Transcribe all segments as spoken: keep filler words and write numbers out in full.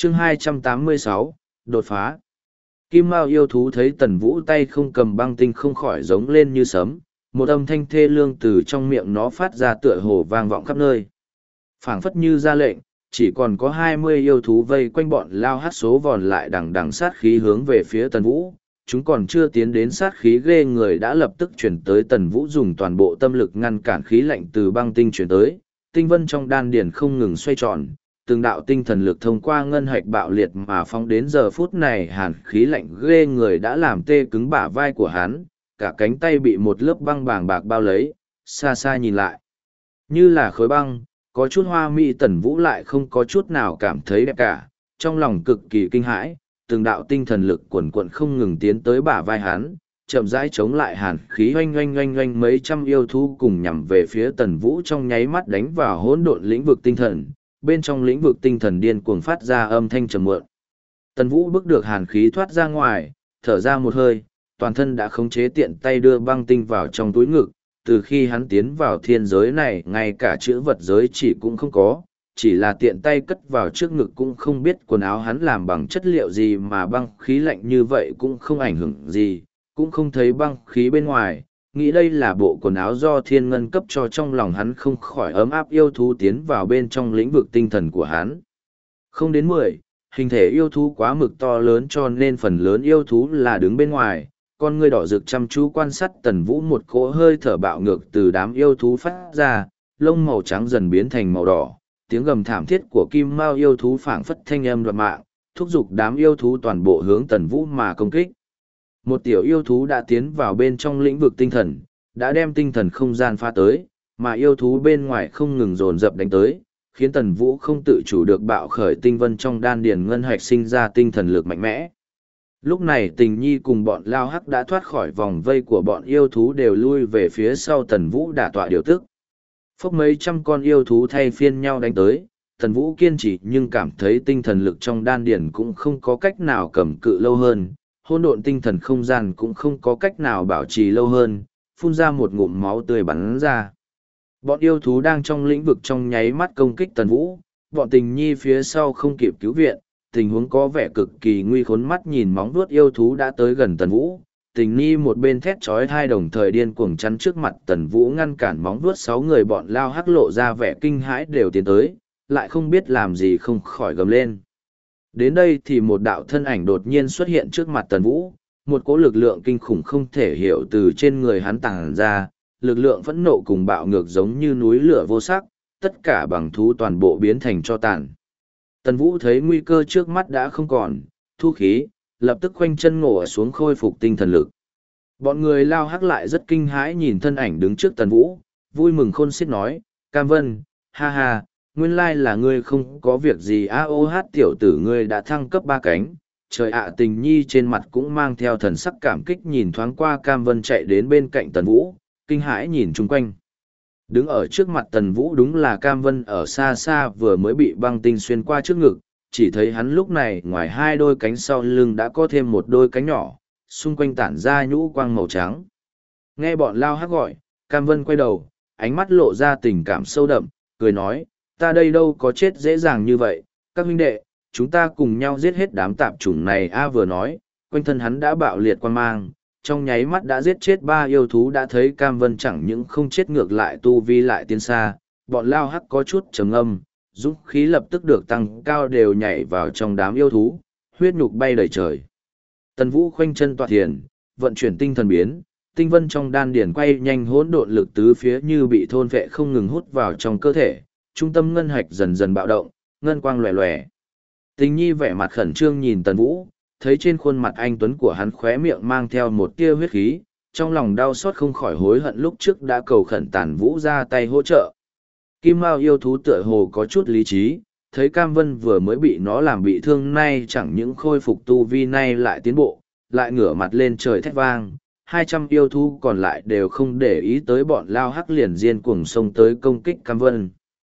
chương hai trăm tám mươi sáu, đột phá. Kim Mao yêu thú thấy Tần Vũ tay không cầm băng tinh không khỏi giống lên như sấm, một âm thanh thê lương từ trong miệng nó phát ra tựa hồ vang vọng khắp nơi. Phảng phất như ra lệnh, chỉ còn có hai mươi yêu thú vây quanh bọn lao hát số vòn lại đằng đằng sát khí hướng về phía Tần Vũ. Chúng còn chưa tiến đến sát khí ghê người đã lập tức chuyển tới. Tần Vũ dùng toàn bộ tâm lực ngăn cản khí lạnh từ băng tinh chuyển tới, tinh vân trong đan điền không ngừng xoay tròn, từng đạo tinh thần lực thông qua ngân hạch bạo liệt mà phóng đến. Giờ phút này hàn khí lạnh ghê người đã làm tê cứng bả vai của hắn, cả cánh tay bị một lớp băng bàng bạc bao lấy, xa xa nhìn lại như là khối băng, có chút hoa mỹ. Tần Vũ lại không có chút nào cảm thấy đẹp cả, trong lòng cực kỳ kinh hãi, từng đạo tinh thần lực quần quận không ngừng tiến tới bả vai hắn, chậm rãi chống lại hàn khí. Oanh oanh oanh oanh, mấy trăm yêu thú cùng nhằm về phía Tần Vũ trong nháy mắt đánh vào hỗn độn lĩnh vực tinh thần, bên trong lĩnh vực tinh thần điên cuồng phát ra âm thanh trầm muộn. Tần Vũ bước được hàn khí thoát ra ngoài, thở ra một hơi, toàn thân đã khống chế, tiện tay đưa băng tinh vào trong túi ngực. Từ khi hắn tiến vào thiên giới này, ngay cả chữ vật giới chỉ cũng không có, chỉ là tiện tay cất vào trước ngực. Cũng không biết quần áo hắn làm bằng chất liệu gì mà băng khí lạnh như vậy cũng không ảnh hưởng gì, cũng không thấy băng khí bên ngoài. Nghĩ đây là bộ quần áo do thiên ngân cấp cho, trong lòng hắn không khỏi ấm áp. Yêu thú tiến vào bên trong lĩnh vực tinh thần của hắn không đến mười, hình thể yêu thú quá mực to lớn cho nên phần lớn yêu thú là đứng bên ngoài. Con ngươi đỏ rực chăm chú quan sát Tần Vũ, một cỗ hơi thở bạo ngược từ đám yêu thú phát ra, lông màu trắng dần biến thành màu đỏ, tiếng gầm thảm thiết của Kim Mao yêu thú phảng phất thanh âm đoạt mạng, thúc giục đám yêu thú toàn bộ hướng Tần Vũ mà công kích. Một tiểu yêu thú đã tiến vào bên trong lĩnh vực tinh thần, đã đem tinh thần không gian phá tới, mà yêu thú bên ngoài không ngừng dồn dập đánh tới, khiến Tần Vũ không tự chủ được bạo khởi tinh vân trong đan điền ngân hạch, sinh ra tinh thần lực mạnh mẽ. Lúc này Tình Nhi cùng bọn lao hắc đã thoát khỏi vòng vây của bọn yêu thú, đều lui về phía sau Tần Vũ đả tọa điều tức. Phốc mấy trăm con yêu thú thay phiên nhau đánh tới, Tần Vũ kiên trì nhưng cảm thấy tinh thần lực trong đan điền cũng không có cách nào cầm cự lâu hơn, hỗn độn tinh thần không gian cũng không có cách nào bảo trì lâu hơn, phun ra một ngụm máu tươi bắn ra. Bọn yêu thú đang trong lĩnh vực trong nháy mắt công kích Tần Vũ, bọn Tình Nhi phía sau không kịp cứu viện, tình huống có vẻ cực kỳ nguy khốn. Mắt nhìn móng vuốt yêu thú đã tới gần Tần Vũ, Tình Nhi một bên thét chói tai đồng thời điên cuồng chắn trước mặt Tần Vũ, ngăn cản móng vuốt. Sáu người bọn lao hắc lộ ra vẻ kinh hãi đều tiến tới, lại không biết làm gì không khỏi gầm lên. Đến đây thì một đạo thân ảnh đột nhiên xuất hiện trước mặt Tần Vũ, một cỗ lực lượng kinh khủng không thể hiểu từ trên người hắn tàng ra, lực lượng phẫn nộ cùng bạo ngược giống như núi lửa vô sắc, tất cả bằng thú toàn bộ biến thành tro tàn. Tần Vũ thấy nguy cơ trước mắt đã không còn, thu khí, lập tức khoanh chân ngồi xuống khôi phục tinh thần lực. Bọn người lao hắc lại rất kinh hãi nhìn thân ảnh đứng trước Tần Vũ, vui mừng khôn xiết nói, Cam Vân, ha ha, nguyên lai là ngươi không có việc gì. A ô hát tiểu tử ngươi đã thăng cấp ba cánh. Trời ạ. Tình Nhi trên mặt cũng mang theo thần sắc cảm kích, nhìn thoáng qua Cam Vân chạy đến bên cạnh Tần Vũ, kinh hãi nhìn chung quanh. Đứng ở trước mặt Tần Vũ đúng là Cam Vân ở xa xa vừa mới bị băng tinh xuyên qua trước ngực, chỉ thấy hắn lúc này ngoài hai đôi cánh sau lưng đã có thêm một đôi cánh nhỏ, xung quanh tản ra nhũ quang màu trắng. Nghe bọn lao hắc gọi, Cam Vân quay đầu, ánh mắt lộ ra tình cảm sâu đậm, cười nói, ta đây đâu có chết dễ dàng như vậy, các huynh đệ, chúng ta cùng nhau giết hết đám tạp chủng này. A vừa nói, quanh thân hắn đã bạo liệt quang mang, trong nháy mắt đã giết chết ba yêu thú. Đã thấy Cam Vân chẳng những không chết ngược lại tu vi lại tiến xa, bọn lao hắc có chút trầm ngâm, dũng khí lập tức được tăng cao, đều nhảy vào trong đám yêu thú, huyết nhục bay đầy trời. Tần Vũ khoanh chân tọa thiền, vận chuyển tinh thần biến, tinh vân trong đan điển quay nhanh, hỗn độn lực tứ phía như bị thôn vệ không ngừng hút vào trong cơ thể, trung tâm ngân hạch dần dần bạo động, ngân quang lòe lòe. Tình Nhi vẻ mặt khẩn trương nhìn Tần Vũ, thấy trên khuôn mặt anh tuấn của hắn khóe miệng mang theo một tia huyết khí, trong lòng đau xót không khỏi hối hận lúc trước đã cầu khẩn Tần Vũ ra tay hỗ trợ. Kim Mao yêu thú tựa hồ có chút lý trí, thấy Cam Vân vừa mới bị nó làm bị thương, nay chẳng những khôi phục tu vi nay lại tiến bộ, lại ngửa mặt lên trời thét vang. Hai trăm yêu thú còn lại đều không để ý tới bọn lao hắc, liền diên cuồng xông tới công kích Cam Vân.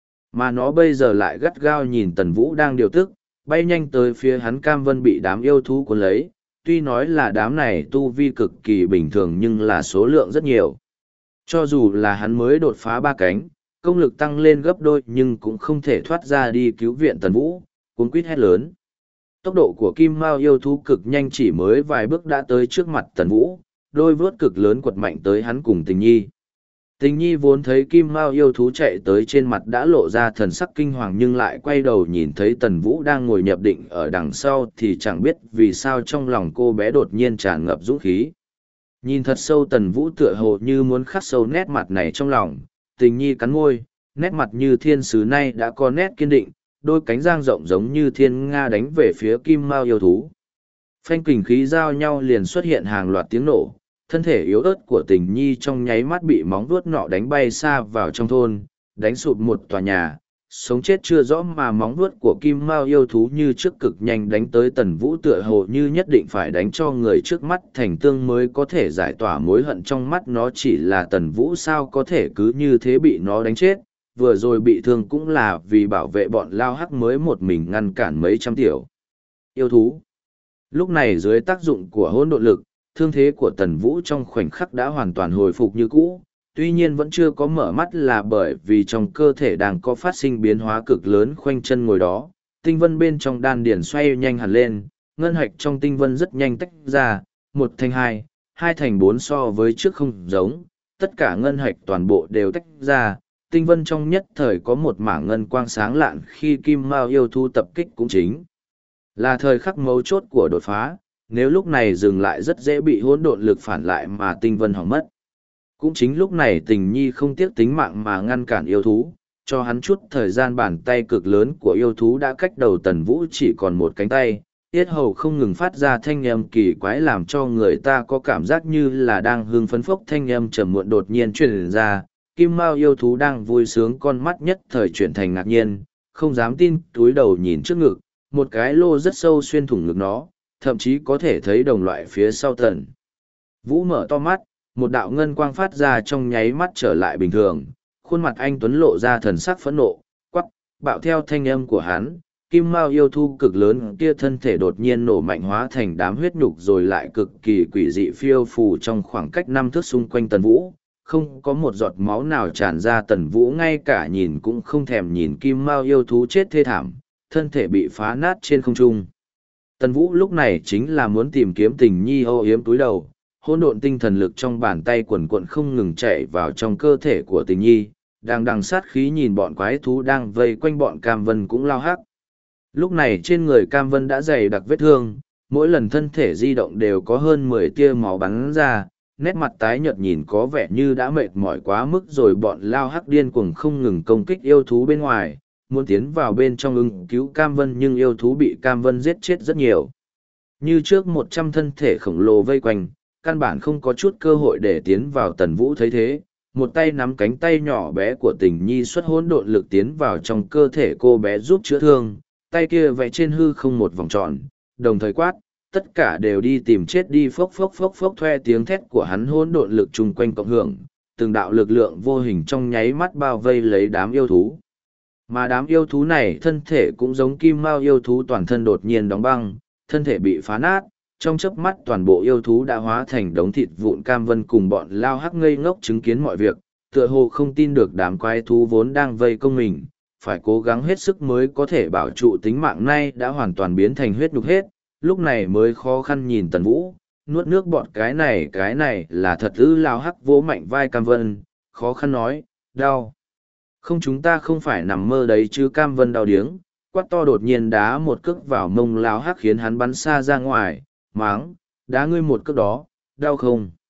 Mà nó bây giờ lại gắt gao nhìn Tần Vũ đang điều tức, bay nhanh tới phía hắn. Cam Vân bị đám yêu thú cuốn lấy, tuy nói là đám này tu vi cực kỳ bình thường nhưng là số lượng rất nhiều. Cho dù là hắn mới đột phá ba cánh, công lực tăng lên gấp đôi nhưng cũng không thể thoát ra đi cứu viện Tần Vũ, cuống quýt hét lớn. Tốc độ của kim mao yêu thú cực nhanh, chỉ mới vài bước đã tới trước mặt Tần Vũ, đôi vuốt cực lớn quật mạnh tới hắn cùng Tình Nhi. Tình Nhi vốn thấy kim mao yêu thú chạy tới trên mặt đã lộ ra thần sắc kinh hoàng, nhưng lại quay đầu nhìn thấy Tần Vũ đang ngồi nhập định ở đằng sau thì chẳng biết vì sao trong lòng cô bé đột nhiên tràn ngập dũng khí. Nhìn thật sâu Tần Vũ tựa hồ như muốn khắc sâu nét mặt này trong lòng, Tình Nhi cắn môi, nét mặt như thiên sứ nay đã có nét kiên định, đôi cánh dang rộng giống như thiên nga đánh về phía kim mao yêu thú. Phanh kình khí giao nhau liền xuất hiện hàng loạt tiếng nổ, thân thể yếu ớt của Tình Nhi trong nháy mắt bị móng vuốt nọ đánh bay xa vào trong thôn, đánh sụp một tòa nhà, sống chết chưa rõ, mà móng vuốt của kim mao yêu thú như trước cực nhanh đánh tới Tần Vũ, tựa hồ như nhất định phải đánh cho người trước mắt thành tương mới có thể giải tỏa mối hận trong mắt nó. Chỉ là Tần Vũ sao có thể cứ như thế bị nó đánh chết, vừa rồi bị thương cũng là vì bảo vệ bọn lao hắc mới một mình ngăn cản mấy trăm tiểu yêu thú. Lúc này dưới tác dụng của hỗn độn lực, thương thế của Tần Vũ trong khoảnh khắc đã hoàn toàn hồi phục như cũ, tuy nhiên vẫn chưa có mở mắt là bởi vì trong cơ thể đang có phát sinh biến hóa cực lớn. Khoanh chân ngồi đó, tinh vân bên trong đan điển xoay nhanh hẳn lên, ngân hạch trong tinh vân rất nhanh tách ra, một thành hai, hai thành bốn, so với trước không giống, tất cả ngân hạch toàn bộ đều tách ra. Tinh vân trong nhất thời có một mảng ngân quang sáng lạn, khi kim mao yêu thú tập kích cũng chính là thời khắc mấu chốt của đột phá, nếu lúc này dừng lại rất dễ bị hỗn độn lực phản lại mà tinh vân hỏng mất. Cũng chính lúc này Tình Nhi không tiếc tính mạng mà ngăn cản yêu thú, cho hắn chút thời gian. Bàn tay cực lớn của yêu thú đã cách đầu Tần Vũ chỉ còn một cánh tay, yết hầu không ngừng phát ra thanh âm kỳ quái làm cho người ta có cảm giác như là đang hưng phấn. Phốc, thanh âm trầm muộn đột nhiên truyền ra, kim mao yêu thú đang vui sướng con mắt nhất thời chuyển thành ngạc nhiên, không dám tin, túi đầu nhìn trước ngực, một cái lô rất sâu xuyên thủng ngực nó, thậm chí có thể thấy đồng loại phía sau Tần Vũ mở to mắt, một đạo ngân quang phát ra trong nháy mắt trở lại bình thường, khuôn mặt anh tuấn lộ ra thần sắc phẫn nộ, quắc, bạo theo thanh âm của hắn, kim mao yêu thú cực lớn kia thân thể đột nhiên nổ mạnh hóa thành đám huyết nhục rồi lại cực kỳ quỷ dị phiêu phù trong khoảng cách năm thước xung quanh Tần Vũ, không có một giọt máu nào tràn ra. Tần Vũ ngay cả nhìn cũng không thèm nhìn kim mao yêu thú chết thê thảm, thân thể bị phá nát trên không trung. Tần Vũ lúc này chính là muốn tìm kiếm Tình Nhi, âu yếm túi đầu, hỗn độn tinh thần lực trong bàn tay quần quận không ngừng chạy vào trong cơ thể của Tình Nhi, đang đằng sát khí nhìn bọn quái thú đang vây quanh bọn Cam Vân cũng lao hắc. Lúc này trên người Cam Vân đã dày đặc vết thương, mỗi lần thân thể di động đều có hơn mười tia máu bắn ra, nét mặt tái nhợt nhìn có vẻ như đã mệt mỏi quá mức rồi. Bọn lao hắc điên cuồng không ngừng công kích yêu thú bên ngoài, muốn tiến vào bên trong ứng cứu Cam Vân, nhưng yêu thú bị Cam Vân giết chết rất nhiều. Như trước một trăm thân thể khổng lồ vây quanh, căn bản không có chút cơ hội để tiến vào. Tần Vũ thấy thế, một tay nắm cánh tay nhỏ bé của Tình Nhi, xuất hỗn độn lực tiến vào trong cơ thể cô bé giúp chữa thương, tay kia vẽ trên hư không một vòng tròn, đồng thời quát, tất cả đều đi tìm chết đi. Phốc phốc phốc phốc, thoe tiếng thét của hắn, hỗn độn lực chung quanh cộng hưởng, từng đạo lực lượng vô hình trong nháy mắt bao vây lấy đám yêu thú. Mà đám yêu thú này thân thể cũng giống kim mao yêu thú, toàn thân đột nhiên đóng băng, thân thể bị phá nát, trong chớp mắt toàn bộ yêu thú đã hóa thành đống thịt vụn. Cam Vân cùng bọn lao hắc ngây ngốc chứng kiến mọi việc, tựa hồ không tin được đám quái thú vốn đang vây công mình, phải cố gắng hết sức mới có thể bảo trụ tính mạng, nay đã hoàn toàn biến thành huyết nhục hết, lúc này mới khó khăn nhìn Tần Vũ, nuốt nước bọt. Cái này cái này là thật ư? Lao hắc vỗ mạnh vai Cam Vân, khó khăn nói, đau. Không, chúng ta không phải nằm mơ đấy chứ. Cam Vân đau điếng, quát to, đột nhiên đá một cước vào mông lao hắc khiến hắn bắn xa ra ngoài, máng, đá ngươi một cước đó, đau không?